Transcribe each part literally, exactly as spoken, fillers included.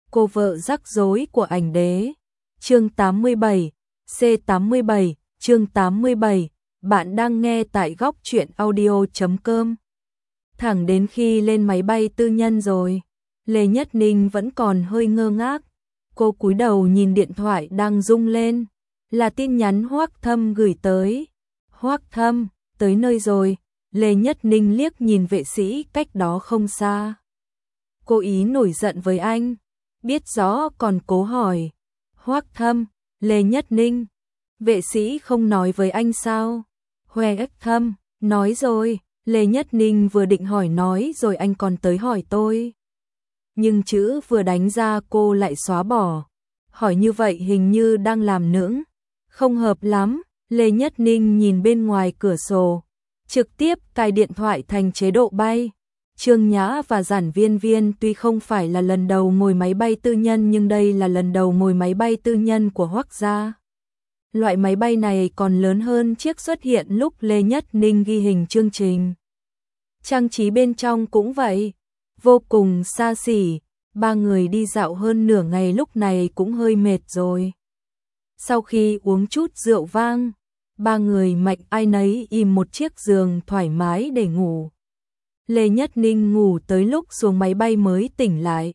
Cô vợ rắc rối của ảnh đế. Chương tám mươi bảy, C tám mươi bảy, chương tám mươi bảy, bạn đang nghe tại góc truyện audio chấm com. Thẳng đến khi lên máy bay tư nhân rồi, Lê Nhất Ninh vẫn còn hơi ngơ ngác. Cô cúi đầu nhìn điện thoại đang rung lên, là tin nhắn Hoắc Thâm gửi tới. Hoắc Thâm, tới nơi rồi. Lê Nhất Ninh liếc nhìn vệ sĩ cách đó không xa. Cô ý nổi giận với anh, biết rõ còn cố hỏi. Hoắc Thâm, Lê Nhất Ninh, vệ sĩ không nói với anh sao? Hoắc Thâm, nói rồi. Lê Nhất Ninh vừa định hỏi nói rồi anh còn tới hỏi tôi. Nhưng chữ vừa đánh ra cô lại xóa bỏ. Hỏi như vậy hình như đang làm nũng, không hợp lắm. Lê Nhất Ninh nhìn bên ngoài cửa sổ, trực tiếp cài điện thoại thành chế độ bay. Trương Nhã và Giản Viên Viên tuy không phải là lần đầu ngồi máy bay tư nhân nhưng đây là lần đầu ngồi máy bay tư nhân của Hoắc gia. Loại máy bay này còn lớn hơn chiếc xuất hiện lúc Lê Nhất Ninh ghi hình chương trình. Trang trí bên trong cũng vậy, vô cùng xa xỉ. Ba người đi dạo hơn nửa ngày lúc này cũng hơi mệt rồi. Sau khi uống chút rượu vang, ba người mạnh ai nấy im một chiếc giường thoải mái để ngủ. Lê Nhất Ninh ngủ tới lúc xuống máy bay mới tỉnh lại.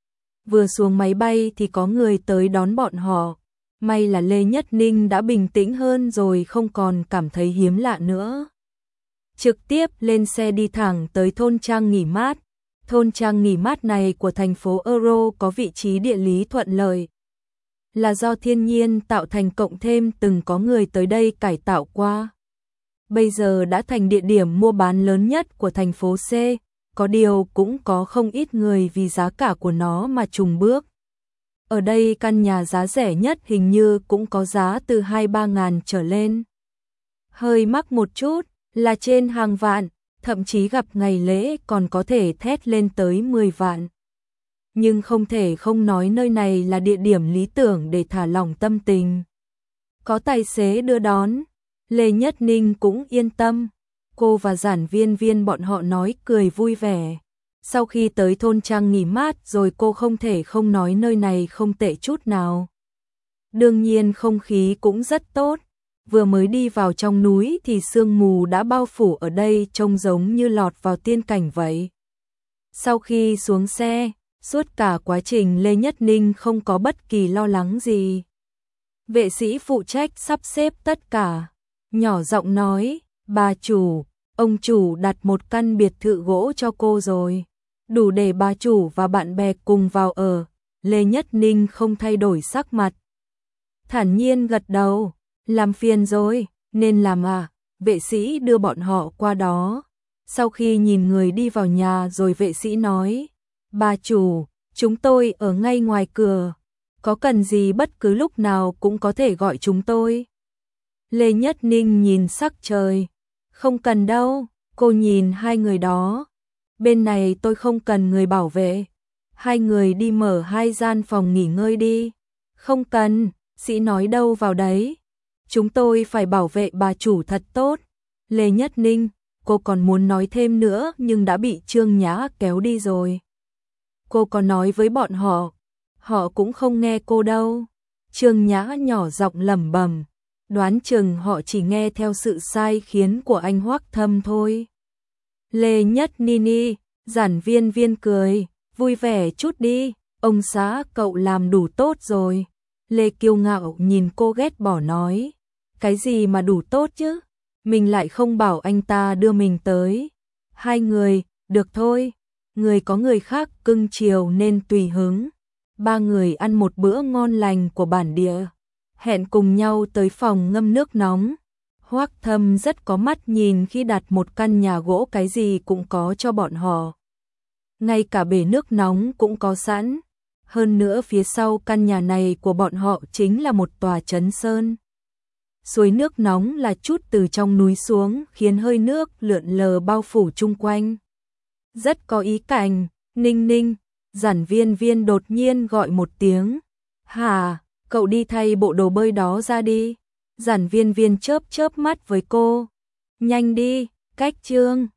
Vừa xuống máy bay thì có người tới đón bọn họ. May là Lê Nhất Ninh đã bình tĩnh hơn rồi, không còn cảm thấy hiếm lạ nữa. Trực tiếp lên xe đi thẳng tới thôn trang nghỉ mát. Thôn trang nghỉ mát này của thành phố Euro có vị trí địa lý thuận lợi, là do thiên nhiên tạo thành cộng thêm từng có người tới đây cải tạo qua. Bây giờ đã thành địa điểm mua bán lớn nhất của thành phố C, có điều cũng có không ít người vì giá cả của nó mà chùng bước. Ở đây căn nhà giá rẻ nhất hình như cũng có giá từ hai ba ngàn trở lên. Hơi mắc một chút là trên hàng vạn, thậm chí gặp ngày lễ còn có thể thét lên tới mười vạn. Nhưng không thể không nói nơi này là địa điểm lý tưởng để thả lỏng tâm tình. Có tài xế đưa đón, Lê Nhất Ninh cũng yên tâm. Cô và Giản Viên Viên bọn họ nói cười vui vẻ. Sau khi tới thôn trang nghỉ mát rồi cô không thể không nói nơi này không tệ chút nào. Đương nhiên không khí cũng rất tốt. Vừa mới đi vào trong núi thì sương mù đã bao phủ ở đây, trông giống như lọt vào tiên cảnh vậy. Sau khi xuống xe, suốt cả quá trình Lê Nhất Ninh không có bất kỳ lo lắng gì. Vệ sĩ phụ trách sắp xếp tất cả, nhỏ giọng nói, bà chủ, ông chủ đặt một căn biệt thự gỗ cho cô rồi, đủ để bà chủ và bạn bè cùng vào ở. Lê Nhất Ninh không thay đổi sắc mặt, thản nhiên gật đầu, làm phiền rồi, nên làm à. Vệ sĩ đưa bọn họ qua đó. Sau khi nhìn người đi vào nhà rồi vệ sĩ nói, bà chủ, chúng tôi ở ngay ngoài cửa, có cần gì bất cứ lúc nào cũng có thể gọi chúng tôi. Lê Nhất Ninh nhìn sắc trời, không cần đâu. Cô nhìn hai người đó, bên này tôi không cần người bảo vệ, hai người đi mở hai gian phòng nghỉ ngơi đi. Không cần, sĩ nói đâu vào đấy, chúng tôi phải bảo vệ bà chủ thật tốt. Lê Nhất Ninh, cô còn muốn nói thêm nữa nhưng đã bị Trương Nhã kéo đi rồi. Cô có nói với bọn họ, họ cũng không nghe cô đâu. Trương Nhã nhỏ giọng lẩm bẩm, đoán chừng họ chỉ nghe theo sự sai khiến của anh Hoắc Thâm thôi. Lê Nhất Nini, Giản Viên Viên cười, vui vẻ chút đi, ông xã cậu làm đủ tốt rồi. Lê kiêu ngạo nhìn cô ghét bỏ nói, cái gì mà đủ tốt chứ, mình lại không bảo anh ta đưa mình tới. Hai người, được thôi, người có người khác cưng chiều nên tùy hứng. Ba người ăn một bữa ngon lành của bản địa, hẹn cùng nhau tới phòng ngâm nước nóng. Hoắc Thâm rất có mắt nhìn khi đặt một căn nhà gỗ cái gì cũng có cho bọn họ. Ngay cả bể nước nóng cũng có sẵn. Hơn nữa phía sau căn nhà này của bọn họ chính là một tòa trấn sơn. Suối nước nóng là chút từ trong núi xuống khiến hơi nước lượn lờ bao phủ chung quanh. Rất có ý cảnh. Ninh Ninh, Giản Viên Viên đột nhiên gọi một tiếng. Hà, cậu đi thay bộ đồ bơi đó ra đi. Giản Viên Viên chớp chớp mắt với cô. Nhanh đi, cách Trương